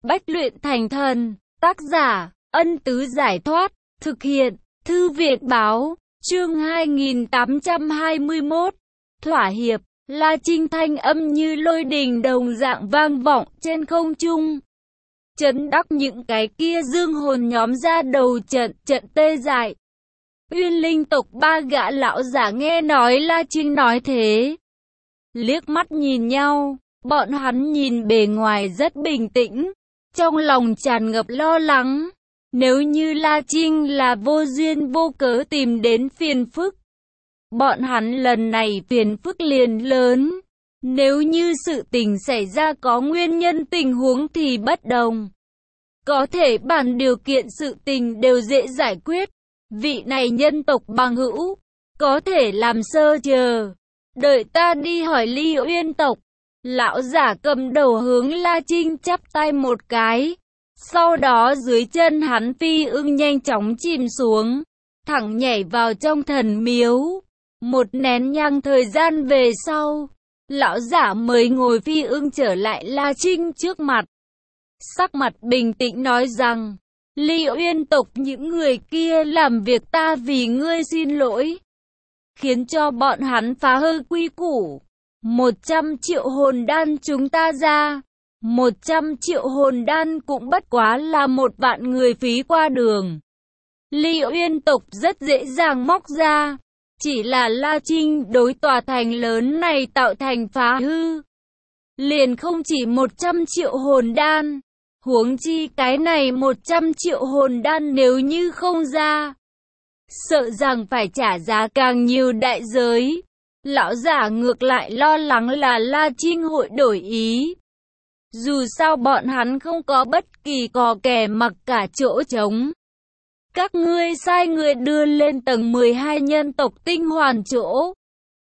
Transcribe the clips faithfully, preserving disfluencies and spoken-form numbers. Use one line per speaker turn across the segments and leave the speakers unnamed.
Bách luyện thành thần. Tác giả, Ân Tứ Giải Thoát. Thực hiện, Thư viện Báo. Chương hai nghìn tám trăm hai mươi mốt. Thỏa hiệp. La Trinh thanh âm như lôi đình đồng dạng vang vọng trên không trung. Chấn đắc những cái kia dương hồn nhóm ra đầu trận, trận tê dại. Uyên Linh tộc ba gã lão giả nghe nói La Trinh nói thế, liếc mắt nhìn nhau, bọn hắn nhìn bề ngoài rất bình tĩnh, trong lòng tràn ngập lo lắng. Nếu như La Trinh là vô duyên vô cớ tìm đến phiền phức, bọn hắn lần này phiền phức liền lớn. Nếu như sự tình xảy ra có nguyên nhân tình huống thì bất đồng. Có thể bàn điều kiện sự tình đều dễ giải quyết. Vị này nhân tộc bằng hữu, có thể làm sơ chờ. Đợi ta đi hỏi Ly Uyên tộc. Lão giả cầm đầu hướng La Trinh chắp tay một cái. Sau đó dưới chân hắn phi ưng nhanh chóng chìm xuống, thẳng nhảy vào trong thần miếu. Một nén nhang thời gian về sau, lão giả mới ngồi phi ưng trở lại La Trinh trước mặt. Sắc mặt bình tĩnh nói rằng, Ly Uyên tộc những người kia làm việc ta vì ngươi xin lỗi, khiến cho bọn hắn phá hư quy củ. Một trăm triệu hồn đan chúng ta ra, một trăm triệu hồn đan cũng bất quá là một vạn người phí qua đường. Ly Uyên tộc rất dễ dàng móc ra, chỉ là La Trinh đối tòa thành lớn này tạo thành phá hư, liền không chỉ một trăm triệu hồn đan. Huống chi cái này một trăm triệu hồn đan nếu như không ra, sợ rằng phải trả giá càng nhiều đại giới. Lão giả ngược lại lo lắng là La Trinh hội đổi ý. Dù sao bọn hắn không có bất kỳ cò kè mặc cả chỗ trống. Các ngươi sai người đưa lên tầng mười hai nhân tộc tinh hoàn chỗ.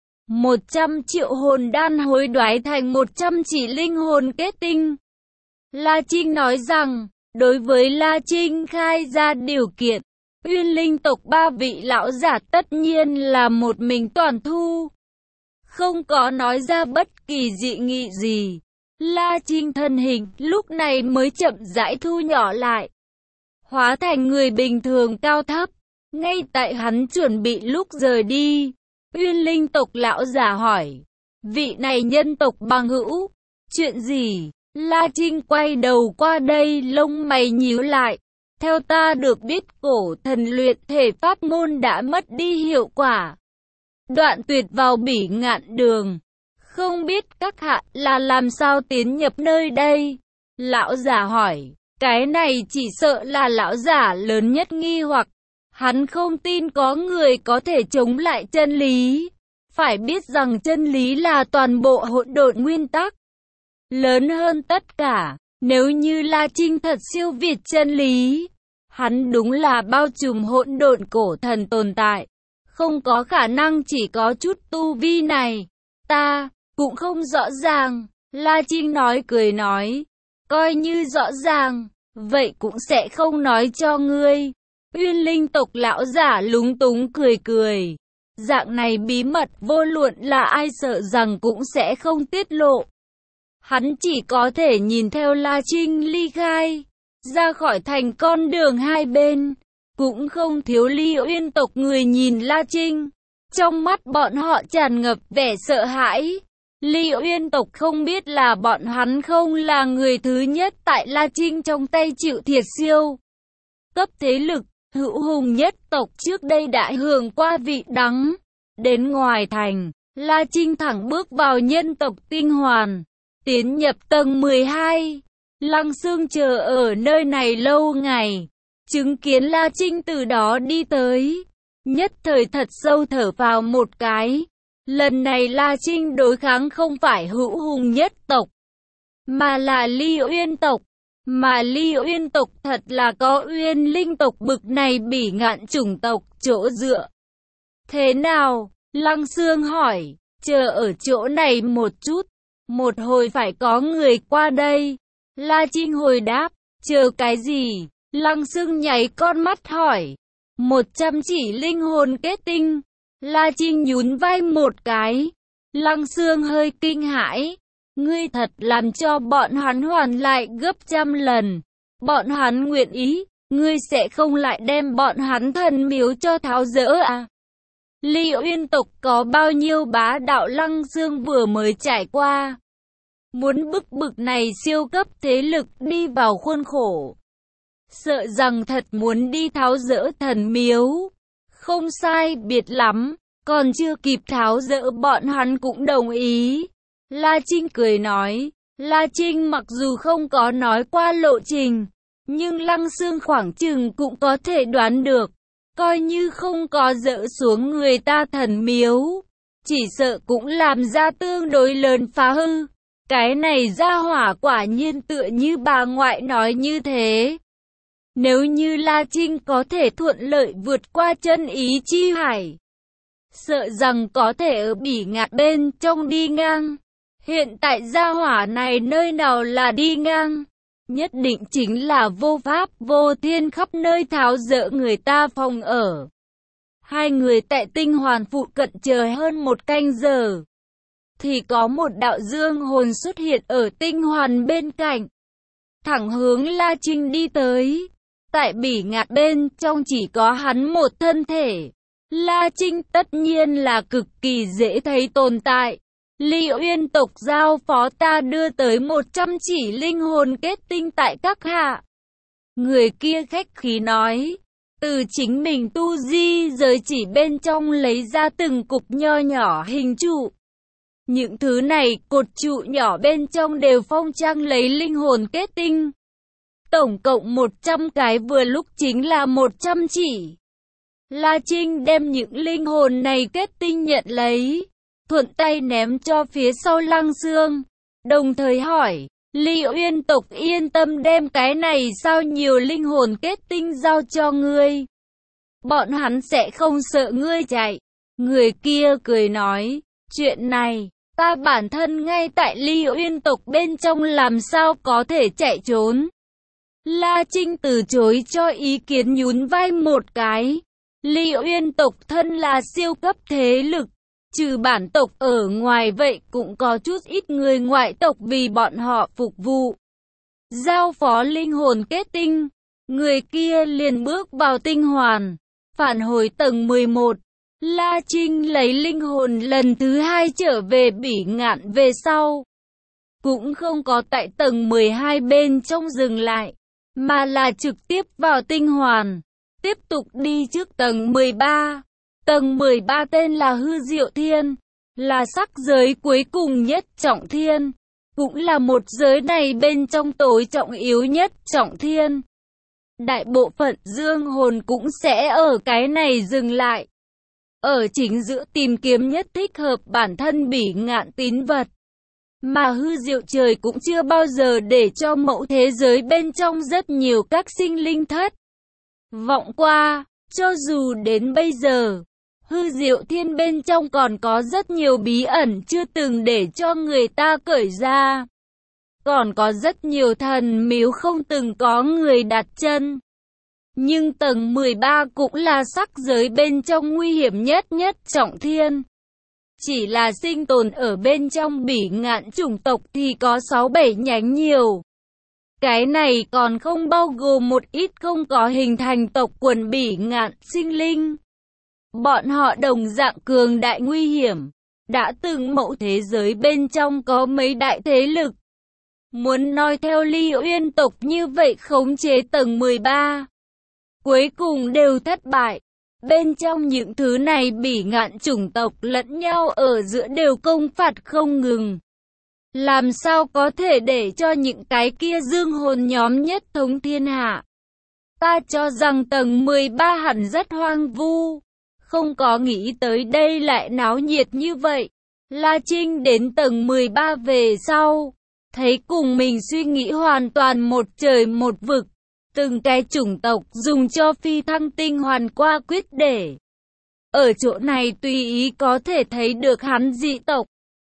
một trăm triệu hồn đan hối đoái thành một trăm chỉ linh hồn kết tinh. La Trinh nói rằng, đối với La Trinh khai ra điều kiện, Uyên Linh tộc ba vị lão giả tất nhiên là một mình toàn thu. Không có nói ra bất kỳ dị nghị gì. La Trinh thân hình lúc này mới chậm rãi thu nhỏ lại, hóa thành người bình thường cao thấp. Ngay tại hắn chuẩn bị lúc rời đi, Uyên Linh tộc lão giả hỏi, vị này nhân tộc bằng hữu, chuyện gì? La Trinh quay đầu qua đây, lông mày nhíu lại. Theo ta được biết, cổ thần luyện thể pháp môn đã mất đi hiệu quả, đoạn tuyệt vào Bỉ Ngạn Đường. Không biết các hạ là làm sao tiến nhập nơi đây? Lão giả hỏi. Cái này chỉ sợ là lão giả lớn nhất nghi hoặc. Hắn không tin có người có thể chống lại chân lý. Phải biết rằng chân lý là toàn bộ hỗn độn nguyên tắc, lớn hơn tất cả. Nếu như La Trinh thật siêu việt chân lý, hắn đúng là bao trùm hỗn độn cổ thần tồn tại, không có khả năng chỉ có chút tu vi này. Ta cũng không rõ ràng. La Trinh nói cười nói, coi như rõ ràng, vậy cũng sẽ không nói cho ngươi. Uyên Linh tộc lão giả lúng túng cười cười. Dạng này bí mật vô luận là ai sợ rằng cũng sẽ không tiết lộ. Hắn chỉ có thể nhìn theo La Trinh ly khai, ra khỏi thành con đường hai bên. Cũng không thiếu Ly Uyên tộc người nhìn La Trinh, trong mắt bọn họ tràn ngập vẻ sợ hãi. Ly Uyên tộc không biết là bọn hắn không là người thứ nhất tại La Trinh trong tay chịu thiệt siêu cấp thế lực. Hữu Hùng nhất tộc trước đây đã hưởng qua vị đắng. Đến ngoài thành, La Trinh thẳng bước vào nhân tộc tinh hoàn, tiến nhập tầng mười hai. Lăng Xương chờ ở nơi này lâu ngày, chứng kiến La Trinh từ đó đi tới, nhất thời thật sâu thở vào một cái. Lần này La Trinh đối kháng không phải Hữu Hùng nhất tộc, mà là Ly Uyên tộc. Mà Ly Uyên tộc thật là có Uyên Linh tộc bực này bỉ ngạn chủng tộc chỗ dựa. Thế nào? Lăng Xương hỏi. Chờ ở chỗ này một chút, một hồi phải có người qua đây. La Trinh hồi đáp. Chờ cái gì? Lăng Xương nháy con mắt hỏi. Một trăm chỉ linh hồn kết tinh. La Trinh nhún vai một cái. Lăng Xương hơi kinh hãi. Ngươi thật làm cho bọn hắn hoàn lại gấp trăm lần. Bọn hắn nguyện ý, ngươi sẽ không lại đem bọn hắn thần miếu cho tháo dỡ à? Ly Uyên tộc có bao nhiêu bá đạo Lăng Xương vừa mới trải qua. Muốn bức bực này siêu cấp thế lực đi vào khuôn khổ. Sợ rằng thật muốn đi tháo dỡ thần miếu. Không sai biệt lắm, còn chưa kịp tháo dỡ bọn hắn cũng đồng ý. La Trinh cười nói, La Trinh mặc dù không có nói qua lộ trình, nhưng Lăng Xương khoảng chừng cũng có thể đoán được. Coi như không có dỡ xuống người ta thần miếu, chỉ sợ cũng làm ra tương đối lớn phá hư. Cái này ra hỏa quả nhiên tựa như bà ngoại nói như thế. Nếu như La Trinh có thể thuận lợi vượt qua chân ý chi hải, sợ rằng có thể ở Bỉ Ngạn bên trong đi ngang. Hiện tại gia hỏa này nơi nào là đi ngang, nhất định chính là vô pháp vô thiên khắp nơi tháo dỡ người ta phòng ở. Hai người tại tinh hoàn phụ cận chờ hơn một canh giờ, thì có một đạo dương hồn xuất hiện ở tinh hoàn bên cạnh, thẳng hướng La Trinh đi tới. Tại Bỉ Ngạn bên trong chỉ có hắn một thân thể. La Trinh tất nhiên là cực kỳ dễ thấy tồn tại. Ly Uyên tộc giao phó ta đưa tới một trăm chỉ linh hồn kết tinh tại các hạ. Người kia khách khí nói, từ chính mình tu di giới chỉ bên trong lấy ra từng cục nho nhỏ hình trụ. Những thứ này cột trụ nhỏ bên trong đều phong trang lấy linh hồn kết tinh. Tổng cộng một trăm cái vừa lúc chính là một trăm chỉ. La Trinh đem những linh hồn này kết tinh nhận lấy, thuận tay ném cho phía sau Lăng Xương, đồng thời hỏi, Ly Uyên tộc yên tâm đem cái này sao nhiều linh hồn kết tinh giao cho ngươi. Bọn hắn sẽ không sợ ngươi chạy. Người kia cười nói, chuyện này, ta bản thân ngay tại Ly Uyên tộc bên trong làm sao có thể chạy trốn. La Trinh từ chối cho ý kiến nhún vai một cái. Ly Uyên tộc thân là siêu cấp thế lực, trừ bản tộc ở ngoài vậy cũng có chút ít người ngoại tộc vì bọn họ phục vụ. Giao phó linh hồn kết tinh, người kia liền bước vào tinh hoàn, phản hồi tầng mười một. La Trinh lấy linh hồn lần thứ hai trở về Bỉ Ngạn về sau, cũng không có tại tầng mười hai bên trong dừng lại, mà là trực tiếp vào tinh hoàn, tiếp tục đi trước tầng mười ba. Tầng mười ba tên là Hư Diệu Thiên, là sắc giới cuối cùng nhất trọng thiên, cũng là một giới này bên trong tối trọng yếu nhất trọng thiên. Đại bộ phận dương hồn cũng sẽ ở cái này dừng lại, ở chính giữa tìm kiếm nhất thích hợp bản thân Bỉ Ngạn tín vật. Mà Hư Diệu Trời cũng chưa bao giờ để cho mẫu thế giới bên trong rất nhiều các sinh linh thất vọng qua. Cho dù đến bây giờ, Hư Diệu Thiên bên trong còn có rất nhiều bí ẩn chưa từng để cho người ta cởi ra. Còn có rất nhiều thần miếu không từng có người đặt chân. Nhưng tầng mười ba cũng là sắc giới bên trong nguy hiểm nhất nhất trọng thiên. Chỉ là sinh tồn ở bên trong Bỉ Ngạn chủng tộc thì có sáu bảy nhánh nhiều. Cái này còn không bao gồm một ít không có hình thành tộc quần Bỉ Ngạn sinh linh. Bọn họ đồng dạng cường đại nguy hiểm. Đã từng mẫu thế giới bên trong có mấy đại thế lực. Muốn nói theo Ly Uyên tộc như vậy khống chế tầng mười ba, cuối cùng đều thất bại. Bên trong những thứ này Bỉ Ngạn chủng tộc lẫn nhau ở giữa đều công phạt không ngừng. Làm sao có thể để cho những cái kia dương hồn nhóm nhất thống thiên hạ. Ta cho rằng tầng mười ba hẳn rất hoang vu. Không có nghĩ tới đây lại náo nhiệt như vậy. La Trinh đến tầng mười ba về sau, thấy cùng mình suy nghĩ hoàn toàn một trời một vực. Từng cái chủng tộc dùng cho phi thăng tinh hoàn qua quyết để. Ở chỗ này tùy ý có thể thấy được hắn dị tộc.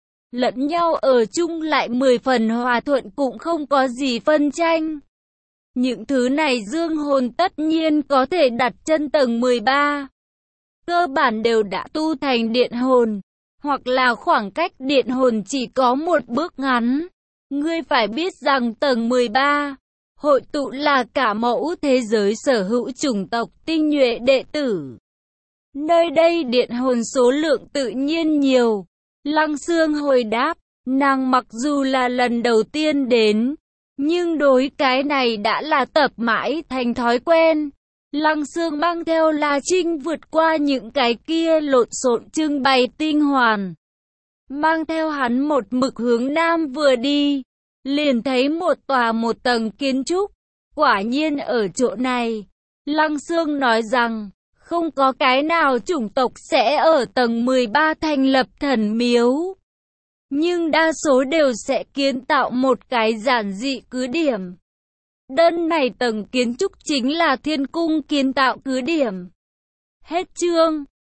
Lẫn nhau ở chung lại mười phần hòa thuận cũng không có gì phân tranh. Những thứ này dương hồn tất nhiên có thể đặt chân tầng mười ba. Cơ bản đều đã tu thành điện hồn. hoặc là khoảng cách điện hồn chỉ có một bước ngắn. Ngươi phải biết rằng tầng mười ba, hội tụ là cả mẫu thế giới sở hữu chủng tộc tinh nhuệ đệ tử. Nơi đây điện hồn số lượng tự nhiên nhiều. Lăng Xương hồi đáp, nàng mặc dù là lần đầu tiên đến, nhưng đối cái này đã là tập mãi thành thói quen. Lăng Xương mang theo La Trinh vượt qua những cái kia lộn xộn trưng bày tinh hoàn. Mang theo hắn một mực hướng nam vừa đi, liền thấy một tòa một tầng kiến trúc. Quả nhiên ở chỗ này, Lăng Xương nói rằng, không có cái nào chủng tộc sẽ ở tầng mười ba thành lập thần miếu. Nhưng đa số đều sẽ kiến tạo một cái giản dị cứ điểm. Đơn này tầng kiến trúc chính là thiên cung kiến tạo cứ điểm. Hết chương.